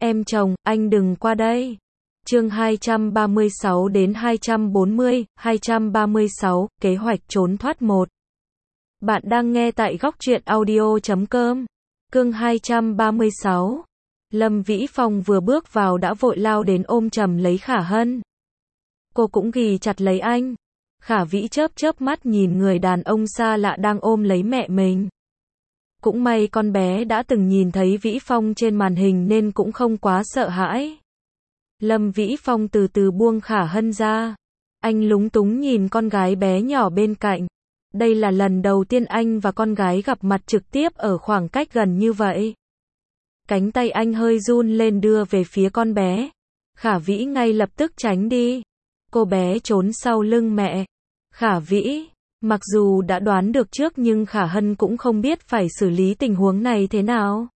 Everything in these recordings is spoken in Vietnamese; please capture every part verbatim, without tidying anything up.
Em chồng, anh đừng qua đây. Chương hai trăm ba mươi sáu đến hai trăm bốn mươi, hai trăm ba mươi sáu, kế hoạch trốn thoát một. Bạn đang nghe tại góc truyện audio chấm com. Chương hai trăm ba mươi sáu. Lâm Vĩ Phong vừa bước vào đã vội lao đến ôm chầm lấy Khả Hân. Cô cũng ghì chặt lấy anh. Khả Vĩ chớp chớp mắt nhìn người đàn ông xa lạ đang ôm lấy mẹ mình. Cũng may con bé đã từng nhìn thấy Vĩ Phong trên màn hình nên cũng không quá sợ hãi. Lâm Vĩ Phong từ từ buông Khả Hân ra. Anh lúng túng nhìn con gái bé nhỏ bên cạnh. Đây là lần đầu tiên anh và con gái gặp mặt trực tiếp ở khoảng cách gần như vậy. Cánh tay anh hơi run lên đưa về phía con bé. Khả Vĩ ngay lập tức tránh đi. Cô bé trốn sau lưng mẹ. Khả Vĩ, mặc dù đã đoán được trước nhưng Khả Hân cũng không biết phải xử lý tình huống này thế nào.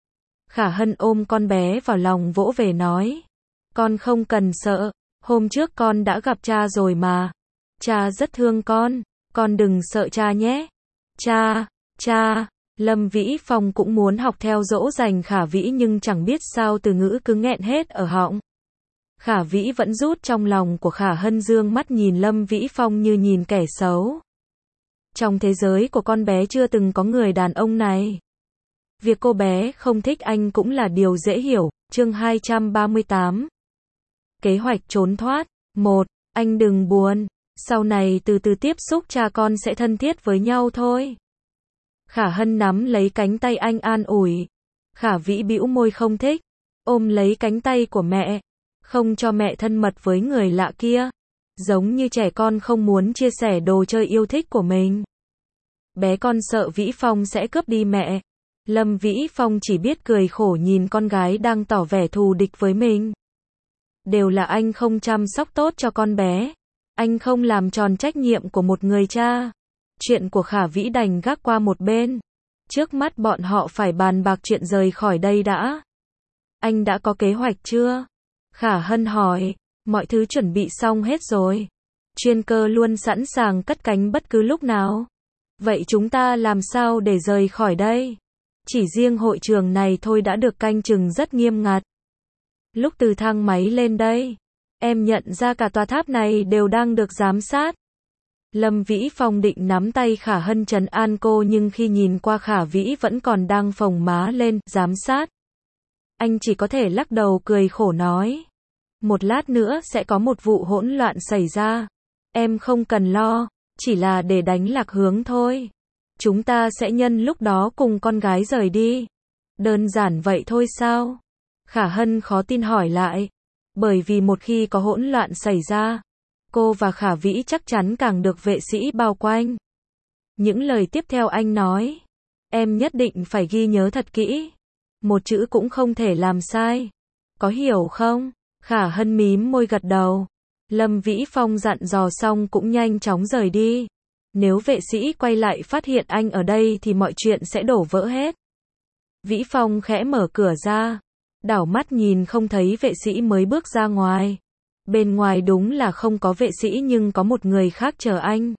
Khả Hân ôm con bé vào lòng vỗ về nói. Con không cần sợ, hôm trước con đã gặp cha rồi mà. Cha rất thương con, con đừng sợ cha nhé. Cha, cha, Lâm Vĩ Phong cũng muốn học theo dỗ dành Khả Vĩ nhưng chẳng biết sao từ ngữ cứ nghẹn hết ở họng. Khả Vĩ vẫn rút trong lòng của Khả Hân dương mắt nhìn Lâm Vĩ Phong như nhìn kẻ xấu. Trong thế giới của con bé chưa từng có người đàn ông này. Việc cô bé không thích anh cũng là điều dễ hiểu. Chương hai trăm ba mươi tám. Kế hoạch trốn thoát. một. Anh đừng buồn. Sau này từ từ tiếp xúc cha con sẽ thân thiết với nhau thôi. Khả Hân nắm lấy cánh tay anh an ủi. Khả Vĩ bĩu môi không thích. Ôm lấy cánh tay của mẹ. Không cho mẹ thân mật với người lạ kia. Giống như trẻ con không muốn chia sẻ đồ chơi yêu thích của mình. Bé con sợ Vĩ Phong sẽ cướp đi mẹ. Lâm Vĩ Phong chỉ biết cười khổ nhìn con gái đang tỏ vẻ thù địch với mình. Đều là anh không chăm sóc tốt cho con bé. Anh không làm tròn trách nhiệm của một người cha. Chuyện của Khả Vĩ đành gác qua một bên. Trước mắt bọn họ phải bàn bạc chuyện rời khỏi đây đã. Anh đã có kế hoạch chưa? Khả Hân hỏi. Mọi thứ chuẩn bị xong hết rồi. Chuyên cơ luôn sẵn sàng cất cánh bất cứ lúc nào. Vậy chúng ta làm sao để rời khỏi đây? Chỉ riêng hội trường này thôi đã được canh chừng rất nghiêm ngặt. Lúc từ thang máy lên đây, em nhận ra cả tòa tháp này đều đang được giám sát. Lâm Vĩ Phong định nắm tay Khả Hân trấn an cô nhưng khi nhìn qua Khả Vĩ vẫn còn đang phồng má lên, giám sát. Anh chỉ có thể lắc đầu cười khổ nói. Một lát nữa sẽ có một vụ hỗn loạn xảy ra. Em không cần lo, chỉ là để đánh lạc hướng thôi. Chúng ta sẽ nhân lúc đó cùng con gái rời đi. Đơn giản vậy thôi sao? Khả Hân khó tin hỏi lại. Bởi vì một khi có hỗn loạn xảy ra, cô và Khả Vĩ chắc chắn càng được vệ sĩ bao quanh. Những lời tiếp theo anh nói, em nhất định phải ghi nhớ thật kỹ. Một chữ cũng không thể làm sai. Có hiểu không? Khả Hân mím môi gật đầu. Lâm Vĩ Phong dặn dò xong cũng nhanh chóng rời đi. Nếu vệ sĩ quay lại phát hiện anh ở đây thì mọi chuyện sẽ đổ vỡ hết. Vĩ Phong khẽ mở cửa ra. Đảo mắt nhìn không thấy vệ sĩ mới bước ra ngoài. Bên ngoài đúng là không có vệ sĩ nhưng có một người khác chờ anh.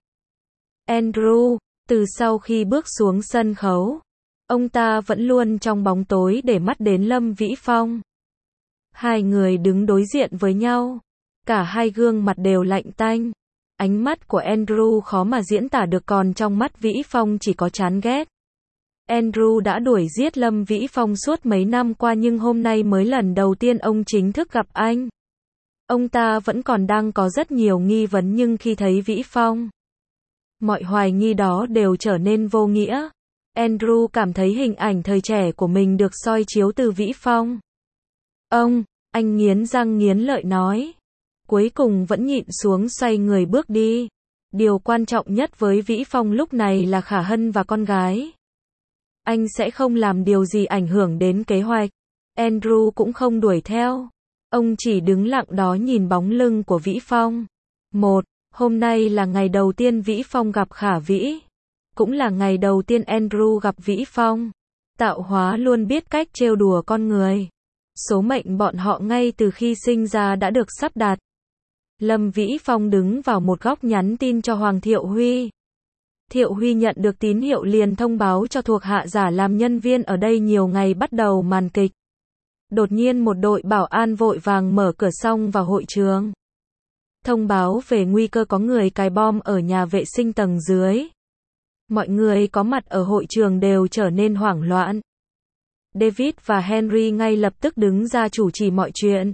Andrew, từ sau khi bước xuống sân khấu, ông ta vẫn luôn trong bóng tối để mắt đến Lâm Vĩ Phong. Hai người đứng đối diện với nhau. Cả hai gương mặt đều lạnh tanh. Ánh mắt của Andrew khó mà diễn tả được còn trong mắt Vĩ Phong chỉ có chán ghét. Andrew đã đuổi giết Lâm Vĩ Phong suốt mấy năm qua nhưng hôm nay mới lần đầu tiên ông chính thức gặp anh. Ông ta vẫn còn đang có rất nhiều nghi vấn nhưng khi thấy Vĩ Phong, mọi hoài nghi đó đều trở nên vô nghĩa. Andrew cảm thấy hình ảnh thời trẻ của mình được soi chiếu từ Vĩ Phong. Ông, anh nghiến răng nghiến lợi nói. Cuối cùng vẫn nhịn xuống xoay người bước đi. Điều quan trọng nhất với Vĩ Phong lúc này là Khả Hân và con gái. Anh sẽ không làm điều gì ảnh hưởng đến kế hoạch. Andrew cũng không đuổi theo. Ông chỉ đứng lặng đó nhìn bóng lưng của Vĩ Phong. Một, hôm nay là ngày đầu tiên Vĩ Phong gặp Khả Vĩ. Cũng là ngày đầu tiên Andrew gặp Vĩ Phong. Tạo hóa luôn biết cách trêu đùa con người. Số mệnh bọn họ ngay từ khi sinh ra đã được sắp đặt. Lâm Vĩ Phong đứng vào một góc nhắn tin cho Hoàng Thiệu Huy. Thiệu Huy nhận được tín hiệu liền thông báo cho thuộc hạ giả làm nhân viên ở đây nhiều ngày bắt đầu màn kịch. Đột nhiên một đội bảo an vội vàng mở cửa xong vào hội trường. Thông báo về nguy cơ có người cài bom ở nhà vệ sinh tầng dưới. Mọi người có mặt ở hội trường đều trở nên hoảng loạn. David và Henry ngay lập tức đứng ra chủ trì mọi chuyện.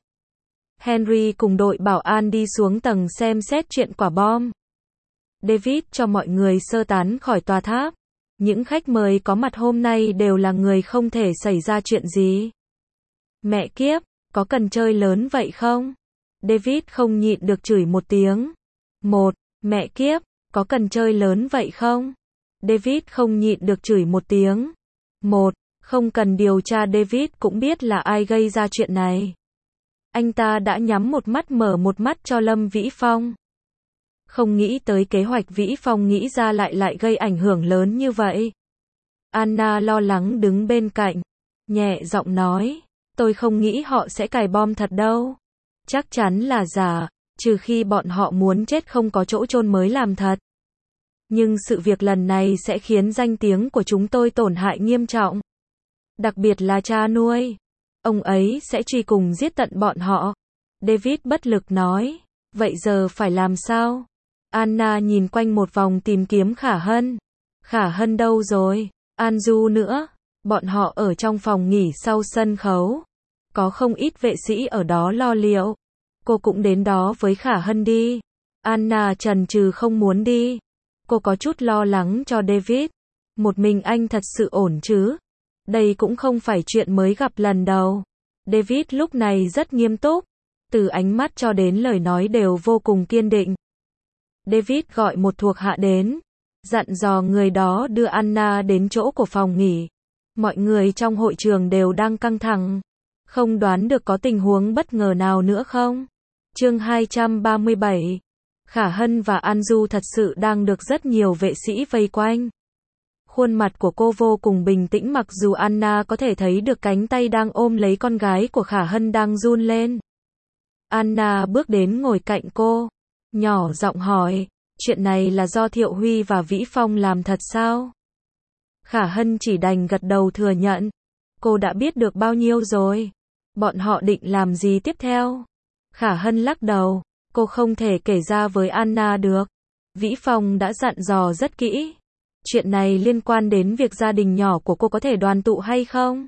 Henry cùng đội bảo an đi xuống tầng xem xét chuyện quả bom. David cho mọi người sơ tán khỏi tòa tháp. Những khách mời có mặt hôm nay đều là người không thể xảy ra chuyện gì. Mẹ kiếp, có cần chơi lớn vậy không? David không nhịn được chửi một tiếng. Một, mẹ kiếp, có cần chơi lớn vậy không? David không nhịn được chửi một tiếng. Một, không cần điều tra, David cũng biết là ai gây ra chuyện này. Anh ta đã nhắm một mắt mở một mắt cho Lâm Vĩ Phong. Không nghĩ tới kế hoạch Vĩ Phong nghĩ ra lại lại gây ảnh hưởng lớn như vậy. Anna lo lắng đứng bên cạnh, nhẹ giọng nói, tôi không nghĩ họ sẽ cài bom thật đâu. Chắc chắn là giả, trừ khi bọn họ muốn chết không có chỗ chôn mới làm thật. Nhưng sự việc lần này sẽ khiến danh tiếng của chúng tôi tổn hại nghiêm trọng. Đặc biệt là cha nuôi. Ông ấy sẽ truy cùng giết tận bọn họ. David bất lực nói. Vậy giờ phải làm sao? Anna nhìn quanh một vòng tìm kiếm Khả Hân. Khả Hân đâu rồi? An Du nữa. Bọn họ ở trong phòng nghỉ sau sân khấu. Có không ít vệ sĩ ở đó lo liệu. Cô cũng đến đó với Khả Hân đi. Anna chần chừ không muốn đi. Cô có chút lo lắng cho David. Một mình anh thật sự ổn chứ? Đây cũng không phải chuyện mới gặp lần đầu. David lúc này rất nghiêm túc. Từ ánh mắt cho đến lời nói đều vô cùng kiên định. David gọi một thuộc hạ đến. Dặn dò người đó đưa Anna đến chỗ của phòng nghỉ. Mọi người trong hội trường đều đang căng thẳng. Không đoán được có tình huống bất ngờ nào nữa không? Chương hai trăm ba mươi bảy. Khả Hân và An Du thật sự đang được rất nhiều vệ sĩ vây quanh. Khuôn mặt của cô vô cùng bình tĩnh mặc dù Anna có thể thấy được cánh tay đang ôm lấy con gái của Khả Hân đang run lên. Anna bước đến ngồi cạnh cô, nhỏ giọng hỏi, chuyện này là do Thiệu Huy và Vĩ Phong làm thật sao? Khả Hân chỉ đành gật đầu thừa nhận. Cô đã biết được bao nhiêu rồi? Bọn họ định làm gì tiếp theo? Khả Hân lắc đầu, cô không thể kể ra với Anna được. Vĩ Phong đã dặn dò rất kỹ. Chuyện này liên quan đến việc gia đình nhỏ của cô có thể đoàn tụ hay không?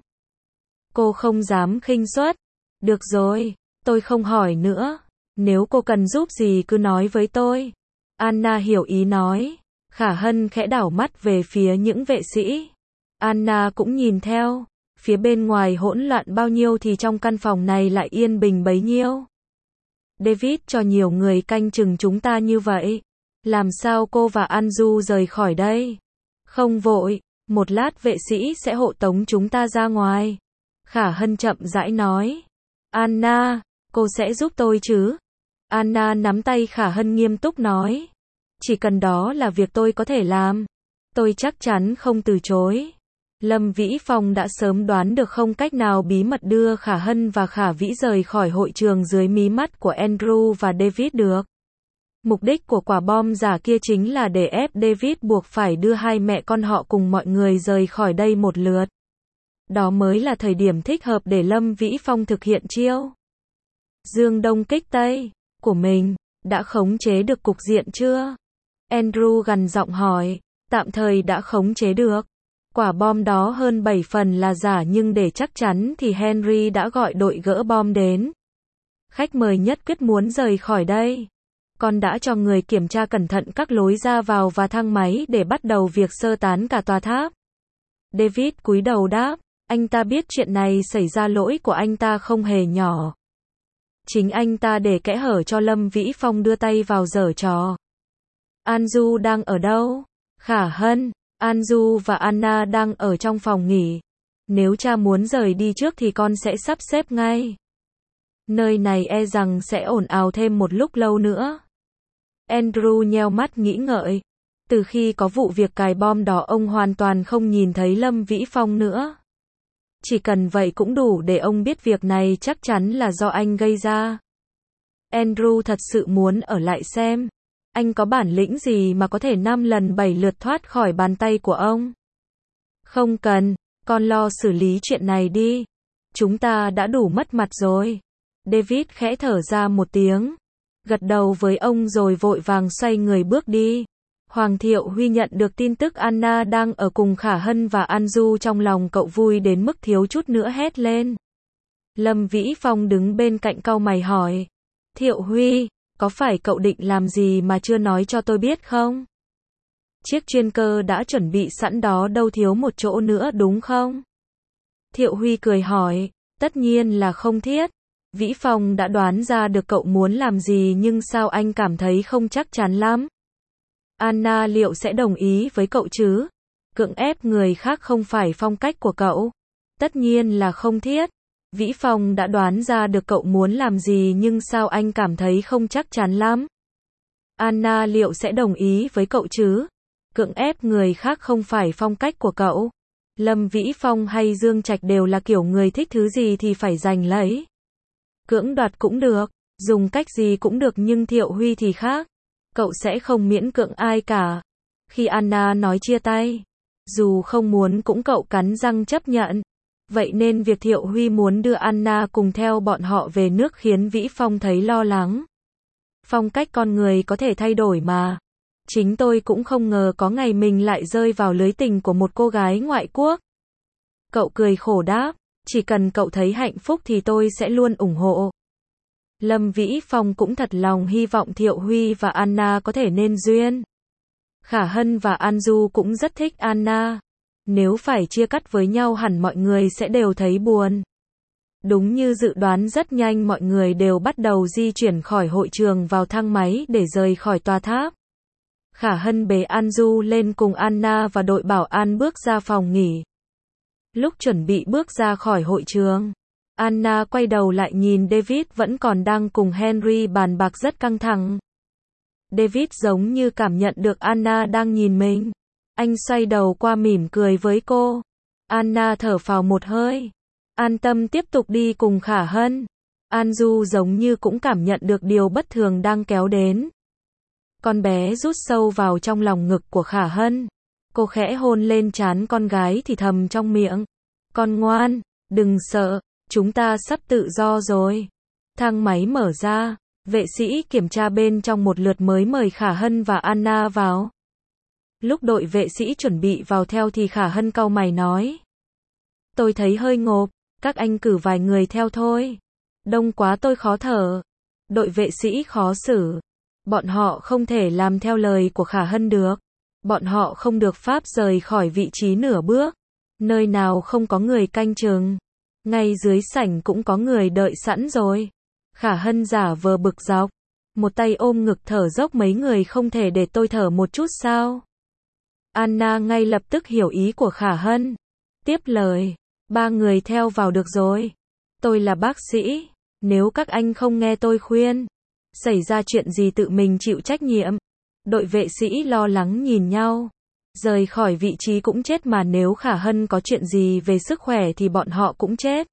Cô không dám khinh suất. Được rồi, tôi không hỏi nữa. Nếu cô cần giúp gì cứ nói với tôi. Anna hiểu ý nói. Khả Hân khẽ đảo mắt về phía những vệ sĩ. Anna cũng nhìn theo. Phía bên ngoài hỗn loạn bao nhiêu thì trong căn phòng này lại yên bình bấy nhiêu. David cho nhiều người canh chừng chúng ta như vậy. Làm sao cô và An Du rời khỏi đây? Không vội, một lát vệ sĩ sẽ hộ tống chúng ta ra ngoài. Khả Hân chậm rãi nói. Anna, cô sẽ giúp tôi chứ? Anna nắm tay Khả Hân nghiêm túc nói. Chỉ cần đó là việc tôi có thể làm. Tôi chắc chắn không từ chối. Lâm Vĩ Phong đã sớm đoán được không cách nào bí mật đưa Khả Hân và Khả Vĩ rời khỏi hội trường dưới mí mắt của Andrew và David được. Mục đích của quả bom giả kia chính là để ép David buộc phải đưa hai mẹ con họ cùng mọi người rời khỏi đây một lượt. Đó mới là thời điểm thích hợp để Lâm Vĩ Phong thực hiện chiêu Dương Đông kích Tây của mình. Đã khống chế được cục diện chưa? Andrew gằn giọng hỏi. Tạm thời đã khống chế được. Quả bom đó hơn bảy phần là giả nhưng để chắc chắn thì Henry đã gọi đội gỡ bom đến. Khách mời nhất quyết muốn rời khỏi đây. Con đã cho người kiểm tra cẩn thận các lối ra vào và thang máy để bắt đầu việc sơ tán cả tòa tháp. David cúi đầu đáp, anh ta biết chuyện này xảy ra lỗi của anh ta không hề nhỏ. Chính anh ta để kẽ hở cho Lâm Vĩ Phong đưa tay vào giở trò. An Du đang ở đâu? Khả Hân, An Du và Anna đang ở trong phòng nghỉ. Nếu cha muốn rời đi trước thì con sẽ sắp xếp ngay. Nơi này e rằng sẽ ồn ào thêm một lúc lâu nữa. Andrew nheo mắt nghĩ ngợi. Từ khi có vụ việc cài bom đó ông hoàn toàn không nhìn thấy Lâm Vĩ Phong nữa. Chỉ cần vậy cũng đủ để ông biết việc này chắc chắn là do anh gây ra. Andrew thật sự muốn ở lại xem. Anh có bản lĩnh gì mà có thể năm lần bảy lượt thoát khỏi bàn tay của ông? Không cần, con lo xử lý chuyện này đi. Chúng ta đã đủ mất mặt rồi. David khẽ thở ra một tiếng, gật đầu với ông rồi vội vàng xoay người bước đi. Hoàng Thiệu Huy nhận được tin tức Anna đang ở cùng Khả Hân và An Du, trong lòng cậu vui đến mức thiếu chút nữa hét lên. Lâm Vĩ Phong đứng bên cạnh cau mày hỏi. Thiệu Huy, có phải cậu định làm gì mà chưa nói cho tôi biết không? Chiếc chuyên cơ đã chuẩn bị sẵn đó, đâu thiếu một chỗ nữa đúng không? Thiệu Huy cười hỏi. Tất nhiên là không thiết. Vĩ Phong đã đoán ra được cậu muốn làm gì, nhưng sao anh cảm thấy không chắc chắn lắm? Anna liệu sẽ đồng ý với cậu chứ? Cưỡng ép người khác không phải phong cách của cậu. Tất nhiên là không thiết. Vĩ Phong đã đoán ra được cậu muốn làm gì, nhưng sao anh cảm thấy không chắc chắn lắm? Anna liệu sẽ đồng ý với cậu chứ? Cưỡng ép người khác không phải phong cách của cậu. Lâm Vĩ Phong hay Dương Trạch đều là kiểu người thích thứ gì thì phải giành lấy. Cưỡng đoạt cũng được, dùng cách gì cũng được, nhưng Thiệu Huy thì khác. Cậu sẽ không miễn cưỡng ai cả. Khi Anna nói chia tay, dù không muốn cũng cậu cắn răng chấp nhận. Vậy nên việc Thiệu Huy muốn đưa Anna cùng theo bọn họ về nước khiến Vĩ Phong thấy lo lắng. Phong cách con người có thể thay đổi mà. Chính tôi cũng không ngờ có ngày mình lại rơi vào lưới tình của một cô gái ngoại quốc. Cậu cười khổ đáp, chỉ cần cậu thấy hạnh phúc thì tôi sẽ luôn ủng hộ. Lâm Vĩ Phong cũng thật lòng hy vọng Thiệu Huy và Anna có thể nên duyên. Khả Hân và An Du cũng rất thích Anna. Nếu phải chia cắt với nhau hẳn mọi người sẽ đều thấy buồn. Đúng như dự đoán, rất nhanh mọi người đều bắt đầu di chuyển khỏi hội trường vào thang máy để rời khỏi tòa tháp. Khả Hân bế An Du lên cùng Anna và đội bảo an bước ra phòng nghỉ. Lúc chuẩn bị bước ra khỏi hội trường, Anna quay đầu lại nhìn David vẫn còn đang cùng Henry bàn bạc rất căng thẳng. David giống như cảm nhận được Anna đang nhìn mình. Anh xoay đầu qua mỉm cười với cô. Anna thở phào một hơi, an tâm tiếp tục đi cùng Khả Hân. An Du giống như cũng cảm nhận được điều bất thường đang kéo đến. Con bé rút sâu vào trong lòng ngực của Khả Hân. Cô khẽ hôn lên trán con gái thì thầm trong miệng. Con ngoan, đừng sợ, chúng ta sắp tự do rồi. Thang máy mở ra, vệ sĩ kiểm tra bên trong một lượt mới mời Khả Hân và Anna vào. Lúc đội vệ sĩ chuẩn bị vào theo thì Khả Hân cau mày nói. Tôi thấy hơi ngộp, các anh cử vài người theo thôi. Đông quá tôi khó thở. Đội vệ sĩ khó xử. Bọn họ không thể làm theo lời của Khả Hân được. Bọn họ không được phép rời khỏi vị trí nửa bước. Nơi nào không có người canh chừng. Ngay dưới sảnh cũng có người đợi sẵn rồi. Khả Hân giả vờ bực dọc. Một tay ôm ngực thở dốc, mấy người không thể để tôi thở một chút sao? Anna ngay lập tức hiểu ý của Khả Hân. Tiếp lời. Ba người theo vào được rồi. Tôi là bác sĩ. Nếu các anh không nghe tôi khuyên, xảy ra chuyện gì tự mình chịu trách nhiệm. Đội vệ sĩ lo lắng nhìn nhau. Rời khỏi vị trí cũng chết mà, nếu Khả Hân có chuyện gì về sức khỏe thì bọn họ cũng chết.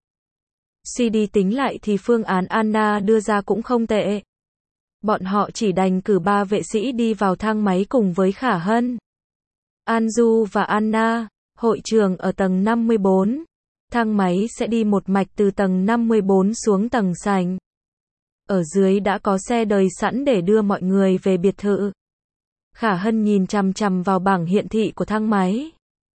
Suy đi tính lại thì phương án Anna đưa ra cũng không tệ. Bọn họ chỉ đành cử ba vệ sĩ đi vào thang máy cùng với Khả Hân, An Du và Anna. Hội trường ở tầng năm mươi bốn. Thang máy sẽ đi một mạch từ tầng năm mươi bốn xuống tầng sảnh. Ở dưới đã có xe đợi sẵn để đưa mọi người về biệt thự. Khả Hân nhìn chằm chằm vào bảng hiển thị của thang máy.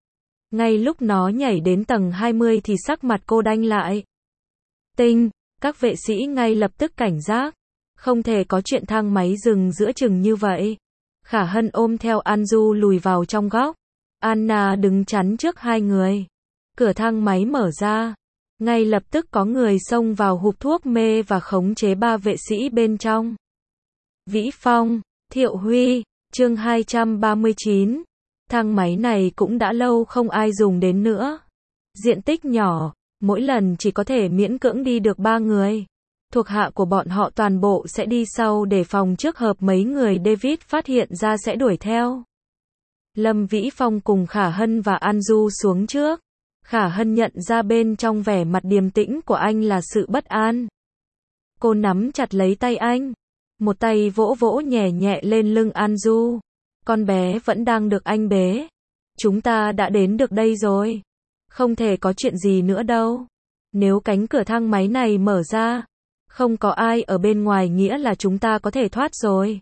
Ngay lúc nó nhảy đến tầng hai mươi thì sắc mặt cô đanh lại. Tinh, các vệ sĩ ngay lập tức cảnh giác. Không thể có chuyện thang máy dừng giữa chừng như vậy. Khả Hân ôm theo An Du lùi vào trong góc. Anna đứng chắn trước hai người. Cửa thang máy mở ra. Ngay lập tức có người xông vào hụp thuốc mê và khống chế ba vệ sĩ bên trong. Vĩ Phong, Thiệu Huy, chương hai trăm ba mươi chín. Thang máy này cũng đã lâu không ai dùng đến nữa. Diện tích nhỏ, mỗi lần chỉ có thể miễn cưỡng đi được ba người. Thuộc hạ của bọn họ toàn bộ sẽ đi sau để phòng trước hợp mấy người David phát hiện ra sẽ đuổi theo. Lâm Vĩ Phong cùng Khả Hân và An Du xuống trước. Khả Hân nhận ra bên trong vẻ mặt điềm tĩnh của anh là sự bất an. Cô nắm chặt lấy tay anh. Một tay vỗ vỗ nhẹ nhẹ lên lưng An Du. Con bé vẫn đang được anh bế. Chúng ta đã đến được đây rồi. Không thể có chuyện gì nữa đâu. Nếu cánh cửa thang máy này mở ra, không có ai ở bên ngoài nghĩa là chúng ta có thể thoát rồi.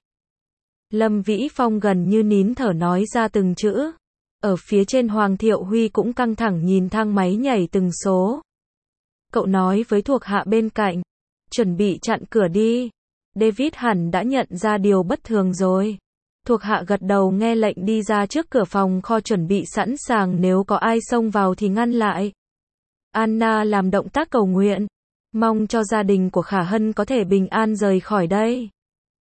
Lâm Vĩ Phong gần như nín thở nói ra từng chữ. Ở phía trên Hoàng Thiệu Huy cũng căng thẳng nhìn thang máy nhảy từng số. Cậu nói với thuộc hạ bên cạnh, chuẩn bị chặn cửa đi. David hẳn đã nhận ra điều bất thường rồi. Thuộc hạ gật đầu nghe lệnh đi ra trước cửa phòng kho chuẩn bị sẵn sàng nếu có ai xông vào thì ngăn lại. Anna làm động tác cầu nguyện, mong cho gia đình của Khả Hân có thể bình an rời khỏi đây.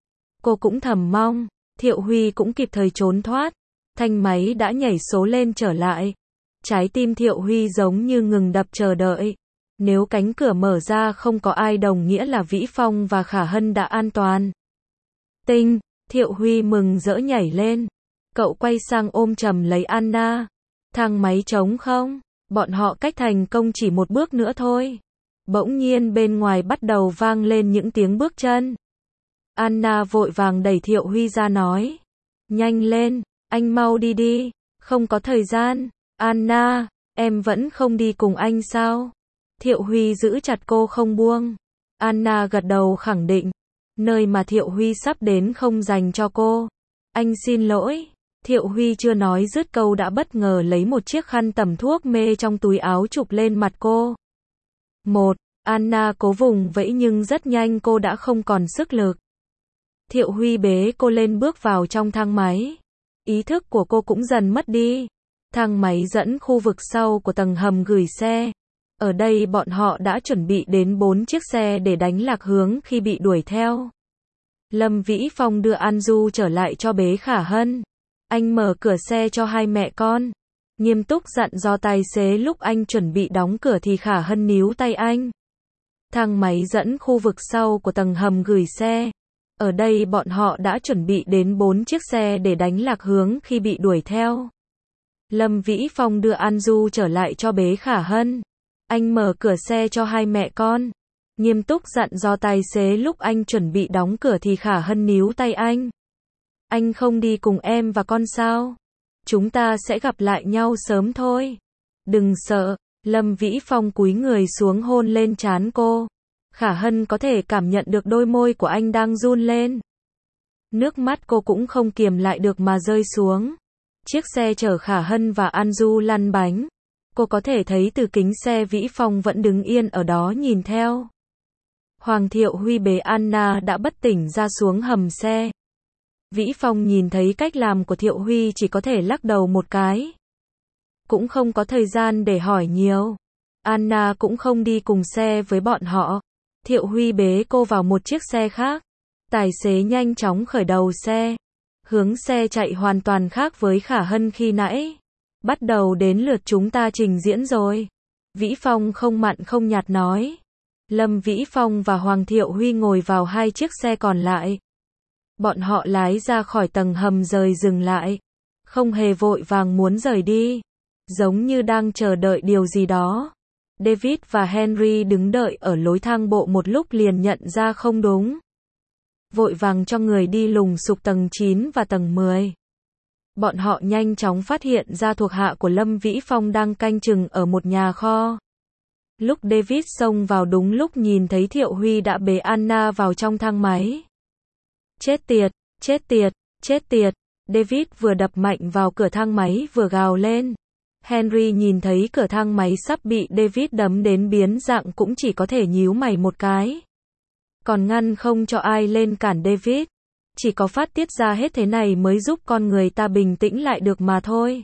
Cô cũng thầm mong, Thiệu Huy cũng kịp thời trốn thoát. Thanh máy đã nhảy số lên trở lại. Trái tim Thiệu Huy giống như ngừng đập chờ đợi. Nếu cánh cửa mở ra không có ai đồng nghĩa là Vĩ Phong và Khả Hân đã an toàn. Tinh, Thiệu Huy mừng rỡ nhảy lên. Cậu quay sang ôm chầm lấy Anna. Thang máy trống không? Bọn họ cách thành công chỉ một bước nữa thôi. Bỗng nhiên bên ngoài bắt đầu vang lên những tiếng bước chân. Anna vội vàng đẩy Thiệu Huy ra nói. Nhanh lên, anh mau đi đi, không có thời gian. Anna, em vẫn không đi cùng anh sao? Thiệu Huy giữ chặt cô không buông. Anna gật đầu khẳng định. Nơi mà Thiệu Huy sắp đến không dành cho cô. Anh xin lỗi. Thiệu Huy chưa nói dứt câu đã bất ngờ lấy một chiếc khăn tẩm thuốc mê trong túi áo chụp lên mặt cô. Một, Anna cố vùng vẫy nhưng rất nhanh cô đã không còn sức lực. Thiệu Huy bế cô lên bước vào trong thang máy. Ý thức của cô cũng dần mất đi. Thang máy dẫn khu vực sau của tầng hầm gửi xe. Ở đây bọn họ đã chuẩn bị đến bốn chiếc xe để đánh lạc hướng khi bị đuổi theo. Lâm Vĩ Phong đưa An Du trở lại cho bế Khả Hân. Anh mở cửa xe cho hai mẹ con. Nghiêm túc dặn dò tài xế lúc anh chuẩn bị đóng cửa thì Khả Hân níu tay anh. Thang máy dẫn khu vực sau của tầng hầm gửi xe. Ở đây bọn họ đã chuẩn bị đến bốn chiếc xe để đánh lạc hướng khi bị đuổi theo. Lâm Vĩ Phong đưa An Du trở lại cho bế Khả Hân. Anh mở cửa xe cho hai mẹ con. Nghiêm túc dặn dò tài xế lúc anh chuẩn bị đóng cửa thì Khả Hân níu tay anh. Anh không đi cùng em và con sao? Chúng ta sẽ gặp lại nhau sớm thôi. Đừng sợ. Lâm Vĩ Phong cúi người xuống hôn lên trán cô. Khả Hân có thể cảm nhận được đôi môi của anh đang run lên. Nước mắt cô cũng không kiềm lại được mà rơi xuống. Chiếc xe chở Khả Hân và An Du lăn bánh. Cô có thể thấy từ kính xe Vĩ Phong vẫn đứng yên ở đó nhìn theo. Hoàng Thiệu Huy bế Anna đã bất tỉnh ra xuống hầm xe. Vĩ Phong nhìn thấy cách làm của Thiệu Huy chỉ có thể lắc đầu một cái. Cũng không có thời gian để hỏi nhiều. Anna cũng không đi cùng xe với bọn họ. Thiệu Huy bế cô vào một chiếc xe khác. Tài xế nhanh chóng khởi đầu xe. Hướng xe chạy hoàn toàn khác với Khả Hân khi nãy. Bắt đầu đến lượt chúng ta trình diễn rồi. Vĩ Phong không mặn không nhạt nói. Lâm Vĩ Phong và Hoàng Thiệu Huy ngồi vào hai chiếc xe còn lại. Bọn họ lái ra khỏi tầng hầm rời dừng lại. Không hề vội vàng muốn rời đi. Giống như đang chờ đợi điều gì đó. David và Henry đứng đợi ở lối thang bộ một lúc liền nhận ra không đúng. Vội vàng cho người đi lùng sục tầng chín và tầng mười. Bọn họ nhanh chóng phát hiện ra thuộc hạ của Lâm Vĩ Phong đang canh chừng ở một nhà kho. Lúc David xông vào đúng lúc nhìn thấy Thiệu Huy đã bế Anna vào trong thang máy. Chết tiệt, chết tiệt, chết tiệt. David vừa đập mạnh vào cửa thang máy vừa gào lên. Henry nhìn thấy cửa thang máy sắp bị David đấm đến biến dạng cũng chỉ có thể nhíu mày một cái. Còn ngăn không cho ai lên cản David. Chỉ có phát tiết ra hết thế này mới giúp con người ta bình tĩnh lại được mà thôi.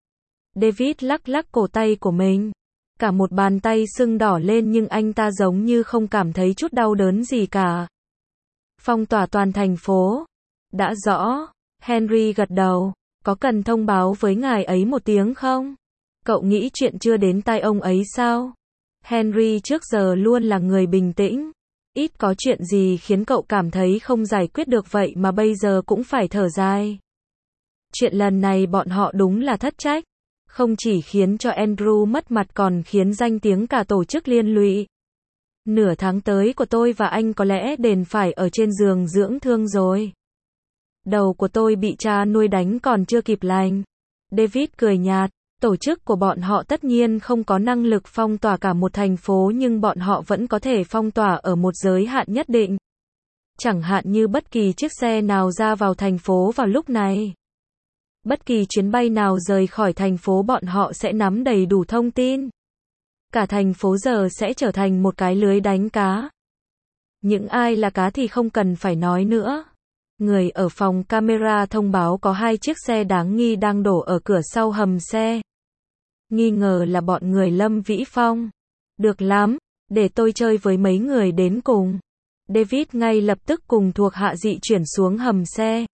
David lắc lắc cổ tay của mình. Cả một bàn tay sưng đỏ lên nhưng anh ta giống như không cảm thấy chút đau đớn gì cả. Phong tỏa toàn thành phố. Đã rõ. Henry gật đầu. Có cần thông báo với ngài ấy một tiếng không? Cậu nghĩ chuyện chưa đến tai ông ấy sao? Henry trước giờ luôn là người bình tĩnh. Ít có chuyện gì khiến cậu cảm thấy không giải quyết được vậy mà bây giờ cũng phải thở dài. Chuyện lần này bọn họ đúng là thất trách. Không chỉ khiến cho Andrew mất mặt còn khiến danh tiếng cả tổ chức liên lụy. Nửa tháng tới của tôi và anh có lẽ đền phải ở trên giường dưỡng thương rồi. Đầu của tôi bị cha nuôi đánh còn chưa kịp lành. David cười nhạt. Tổ chức của bọn họ tất nhiên không có năng lực phong tỏa cả một thành phố nhưng bọn họ vẫn có thể phong tỏa ở một giới hạn nhất định. Chẳng hạn như bất kỳ chiếc xe nào ra vào thành phố vào lúc này. Bất kỳ chuyến bay nào rời khỏi thành phố bọn họ sẽ nắm đầy đủ thông tin. Cả thành phố giờ sẽ trở thành một cái lưới đánh cá. Những ai là cá thì không cần phải nói nữa. Người ở phòng camera thông báo có hai chiếc xe đáng nghi đang đổ ở cửa sau hầm xe. Nghi ngờ là bọn người Lâm Vĩ Phong. Được lắm, để tôi chơi với mấy người đến cùng. David ngay lập tức cùng thuộc hạ dị chuyển xuống hầm xe.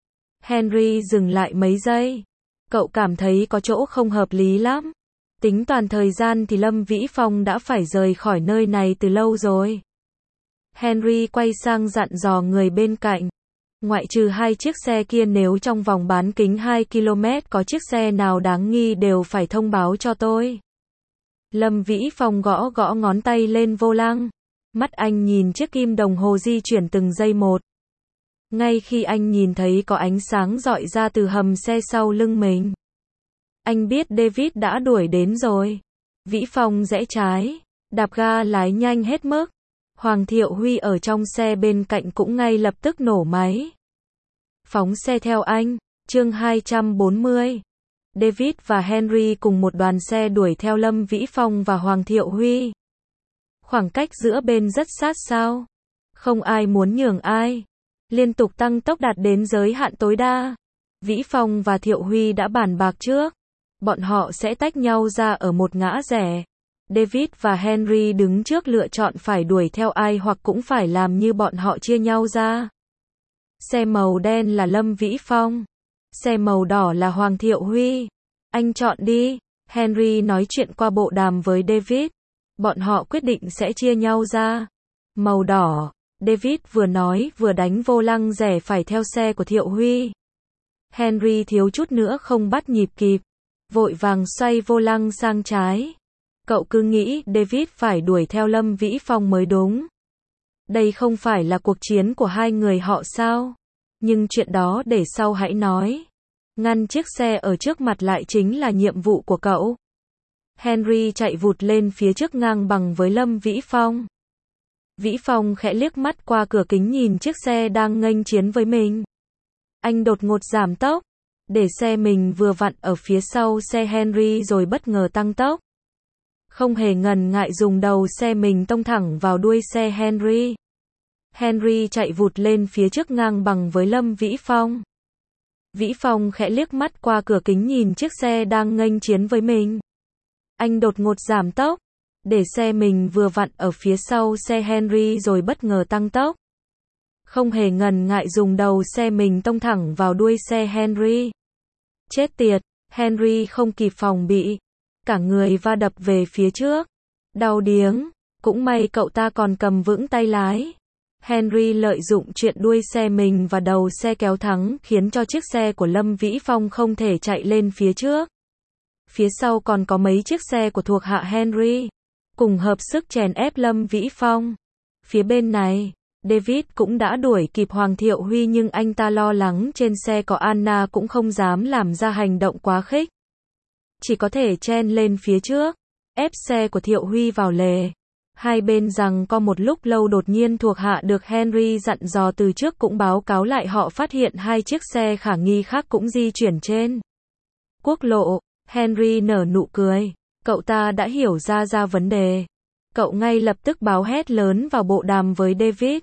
Henry dừng lại mấy giây. Cậu cảm thấy có chỗ không hợp lý lắm. Tính toàn thời gian thì Lâm Vĩ Phong đã phải rời khỏi nơi này từ lâu rồi. Henry quay sang dặn dò người bên cạnh. Ngoại trừ hai chiếc xe kia nếu trong vòng bán kính hai ki lô mét có chiếc xe nào đáng nghi đều phải thông báo cho tôi. Lâm Vĩ Phong gõ gõ ngón tay lên vô lăng. Mắt anh nhìn chiếc kim đồng hồ di chuyển từng giây một. Ngay khi anh nhìn thấy có ánh sáng rọi ra từ hầm xe sau lưng mình. Anh biết David đã đuổi đến rồi. Vĩ Phong rẽ trái, đạp ga lái nhanh hết mức. Hoàng Thiệu Huy ở trong xe bên cạnh cũng ngay lập tức nổ máy. Phóng xe theo anh, chương hai trăm bốn mươi. David và Henry cùng một đoàn xe đuổi theo Lâm Vĩ Phong và Hoàng Thiệu Huy. Khoảng cách giữa bên rất sát sao. Không ai muốn nhường ai. Liên tục tăng tốc đạt đến giới hạn tối đa. Vĩ Phong và Thiệu Huy đã bàn bạc trước. Bọn họ sẽ tách nhau ra ở một ngã rẽ. David và Henry đứng trước lựa chọn phải đuổi theo ai hoặc cũng phải làm như bọn họ chia nhau ra. Xe màu đen là Lâm Vĩ Phong. Xe màu đỏ là Hoàng Thiệu Huy. Anh chọn đi. Henry nói chuyện qua bộ đàm với David. Bọn họ quyết định sẽ chia nhau ra. Màu đỏ. David vừa nói vừa đánh vô lăng rẽ phải theo xe của Thiệu Huy. Henry thiếu chút nữa không bắt nhịp kịp. Vội vàng xoay vô lăng sang trái. Cậu cứ nghĩ David phải đuổi theo Lâm Vĩ Phong mới đúng. Đây không phải là cuộc chiến của hai người họ sao? Nhưng chuyện đó để sau hãy nói. Ngăn chiếc xe ở trước mặt lại chính là nhiệm vụ của cậu. Henry chạy vụt lên phía trước ngang bằng với Lâm Vĩ Phong. Vĩ Phong khẽ liếc mắt qua cửa kính nhìn chiếc xe đang nghênh chiến với mình. Anh đột ngột giảm tốc, để xe mình vừa vặn ở phía sau xe Henry rồi bất ngờ tăng tốc. Không hề ngần ngại dùng đầu xe mình tông thẳng vào đuôi xe Henry. Henry chạy vụt lên phía trước ngang bằng với Lâm Vĩ Phong. Vĩ Phong khẽ liếc mắt qua cửa kính nhìn chiếc xe đang nghênh chiến với mình. Anh đột ngột giảm tốc, để xe mình vừa vặn ở phía sau xe Henry rồi bất ngờ tăng tốc. Không hề ngần ngại dùng đầu xe mình tông thẳng vào đuôi xe Henry. Chết tiệt, Henry không kịp phòng bị. Cả người va đập về phía trước. Đau điếng, cũng may cậu ta còn cầm vững tay lái. Henry lợi dụng chuyện đuôi xe mình và đầu xe kéo thắng khiến cho chiếc xe của Lâm Vĩ Phong không thể chạy lên phía trước. Phía sau còn có mấy chiếc xe của thuộc hạ Henry, cùng hợp sức chèn ép Lâm Vĩ Phong. Phía bên này, David cũng đã đuổi kịp Hoàng Thiệu Huy nhưng anh ta lo lắng trên xe có Anna cũng không dám làm ra hành động quá khích. Chỉ có thể chen lên phía trước, ép xe của Thiệu Huy vào lề. Hai bên giằng co một lúc lâu đột nhiên thuộc hạ được Henry dặn dò từ trước cũng báo cáo lại họ phát hiện hai chiếc xe khả nghi khác cũng di chuyển trên quốc lộ. Henry nở nụ cười. Cậu ta đã hiểu ra ra vấn đề. Cậu ngay lập tức báo hét lớn vào bộ đàm với David.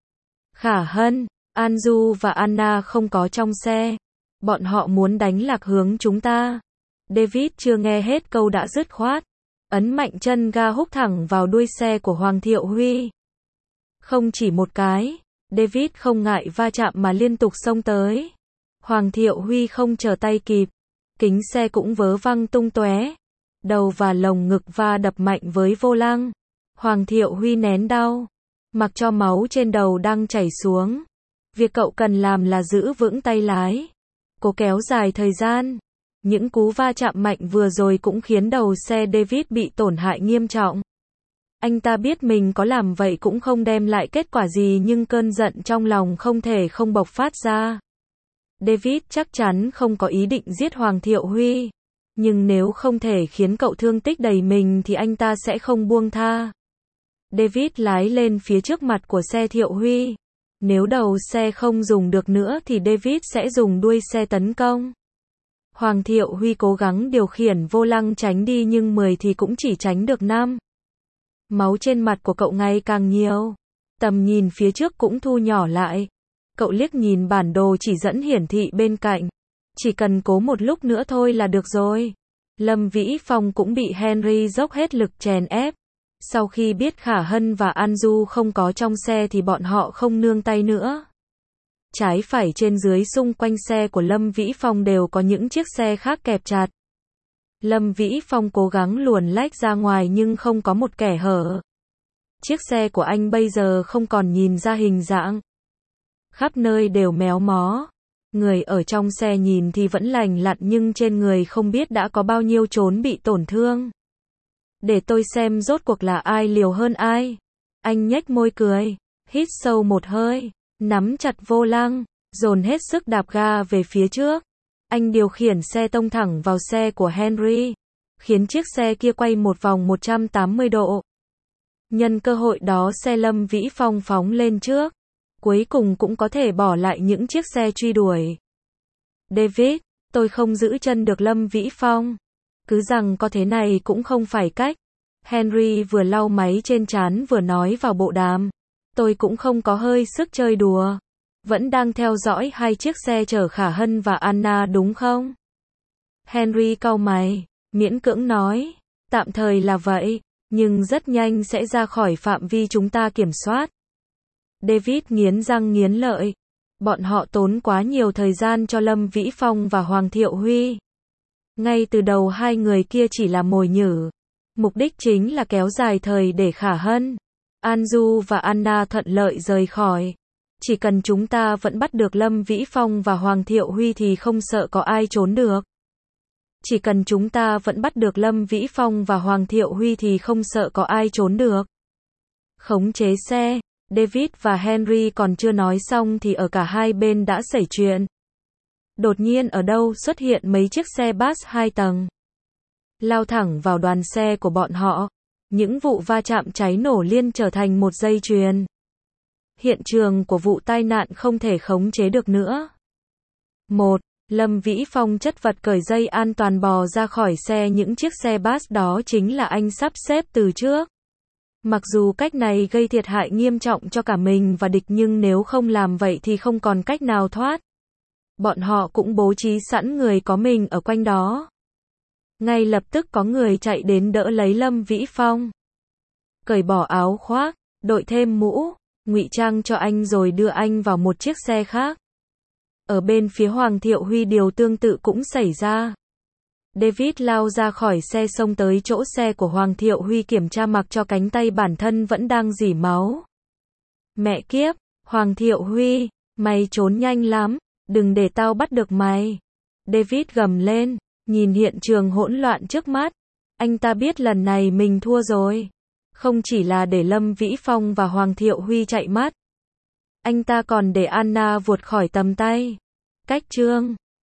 Khả Hân, Anju và Anna không có trong xe. Bọn họ muốn đánh lạc hướng chúng ta. David chưa nghe hết câu đã dứt khoát. Ấn mạnh chân ga húc thẳng vào đuôi xe của Hoàng Thiệu Huy. Không chỉ một cái, David không ngại va chạm mà liên tục xông tới. Hoàng Thiệu Huy không chờ tay kịp. Kính xe cũng vớ văng tung tóe. Đầu và lồng ngực va đập mạnh với vô lăng. Hoàng Thiệu Huy nén đau. Mặc cho máu trên đầu đang chảy xuống. Việc cậu cần làm là giữ vững tay lái. Cố kéo dài thời gian. Những cú va chạm mạnh vừa rồi cũng khiến đầu xe David bị tổn hại nghiêm trọng. Anh ta biết mình có làm vậy cũng không đem lại kết quả gì nhưng cơn giận trong lòng không thể không bộc phát ra. David chắc chắn không có ý định giết Hoàng Thiệu Huy. Nhưng nếu không thể khiến cậu thương tích đầy mình thì anh ta sẽ không buông tha. David lái lên phía trước mặt của xe Thiệu Huy. Nếu đầu xe không dùng được nữa thì David sẽ dùng đuôi xe tấn công. Hoàng Thiệu Huy cố gắng điều khiển vô lăng tránh đi nhưng mười thì cũng chỉ tránh được năm. Máu trên mặt của cậu ngày càng nhiều. Tầm nhìn phía trước cũng thu nhỏ lại. Cậu liếc nhìn bản đồ chỉ dẫn hiển thị bên cạnh. Chỉ cần cố một lúc nữa thôi là được rồi. Lâm Vĩ Phong cũng bị Henry dốc hết lực chèn ép. Sau khi biết Khả Hân và An Du không có trong xe thì bọn họ không nương tay nữa. Trái phải trên dưới xung quanh xe của Lâm Vĩ Phong đều có những chiếc xe khác kẹp chặt. Lâm Vĩ Phong cố gắng luồn lách ra ngoài nhưng không có một kẻ hở. Chiếc xe của anh bây giờ không còn nhìn ra hình dạng. Khắp nơi đều méo mó. Người ở trong xe nhìn thì vẫn lành lặn nhưng trên người không biết đã có bao nhiêu chốn bị tổn thương. Để tôi xem rốt cuộc là ai liều hơn ai. Anh nhếch môi cười, hít sâu một hơi, nắm chặt vô lăng, dồn hết sức đạp ga về phía trước. Anh điều khiển xe tông thẳng vào xe của Henry, khiến chiếc xe kia quay một vòng một trăm tám mươi độ. Nhân cơ hội đó xe Lâm Vĩ Phong phóng lên trước, cuối cùng cũng có thể bỏ lại những chiếc xe truy đuổi. David, tôi không giữ chân được Lâm Vĩ Phong. Cứ rằng có thế này cũng không phải cách. Henry vừa lau máy trên trán vừa nói vào bộ đàm. Tôi cũng không có hơi sức chơi đùa. Vẫn đang theo dõi hai chiếc xe chở Khả Hân và Anna đúng không? Henry cau mày, miễn cưỡng nói. Tạm thời là vậy, nhưng rất nhanh sẽ ra khỏi phạm vi chúng ta kiểm soát. David nghiến răng nghiến lợi. Bọn họ tốn quá nhiều thời gian cho Lâm Vĩ Phong và Hoàng Thiệu Huy. Ngay từ đầu hai người kia chỉ là mồi nhử. Mục đích chính là kéo dài thời để Khả Hân, An Du và Anna thuận lợi rời khỏi. Chỉ cần chúng ta vẫn bắt được Lâm Vĩ Phong và Hoàng Thiệu Huy thì không sợ có ai trốn được. Chỉ cần chúng ta vẫn bắt được Lâm Vĩ Phong và Hoàng Thiệu Huy thì không sợ có ai trốn được. Khống chế xe, David và Henry còn chưa nói xong thì ở cả hai bên đã xảy chuyện. Đột nhiên ở đâu xuất hiện mấy chiếc xe bus hai tầng. Lao thẳng vào đoàn xe của bọn họ. Những vụ va chạm cháy nổ liên trở thành một dây chuyền. Hiện trường của vụ tai nạn không thể khống chế được nữa. một. Lâm Vĩ Phong chất vật cởi dây an toàn bò ra khỏi xe. Những chiếc xe bus đó chính là anh sắp xếp từ trước. Mặc dù cách này gây thiệt hại nghiêm trọng cho cả mình và địch nhưng nếu không làm vậy thì không còn cách nào thoát. Bọn họ cũng bố trí sẵn người có mình ở quanh đó. Ngay lập tức có người chạy đến đỡ lấy Lâm Vĩ Phong. Cởi bỏ áo khoác, đội thêm mũ, ngụy trang cho anh rồi đưa anh vào một chiếc xe khác. Ở bên phía Hoàng Thiệu Huy điều tương tự cũng xảy ra. David lao ra khỏi xe xông tới chỗ xe của Hoàng Thiệu Huy kiểm tra mặc cho cánh tay bản thân vẫn đang rỉ máu. Mẹ kiếp, Hoàng Thiệu Huy, mày trốn nhanh lắm, đừng để tao bắt được mày. David gầm lên, nhìn hiện trường hỗn loạn trước mắt. Anh ta biết lần này mình thua rồi. Không chỉ là để Lâm Vĩ Phong và Hoàng Thiệu Huy chạy mất. Anh ta còn để Anna vụt khỏi tầm tay. Cách chương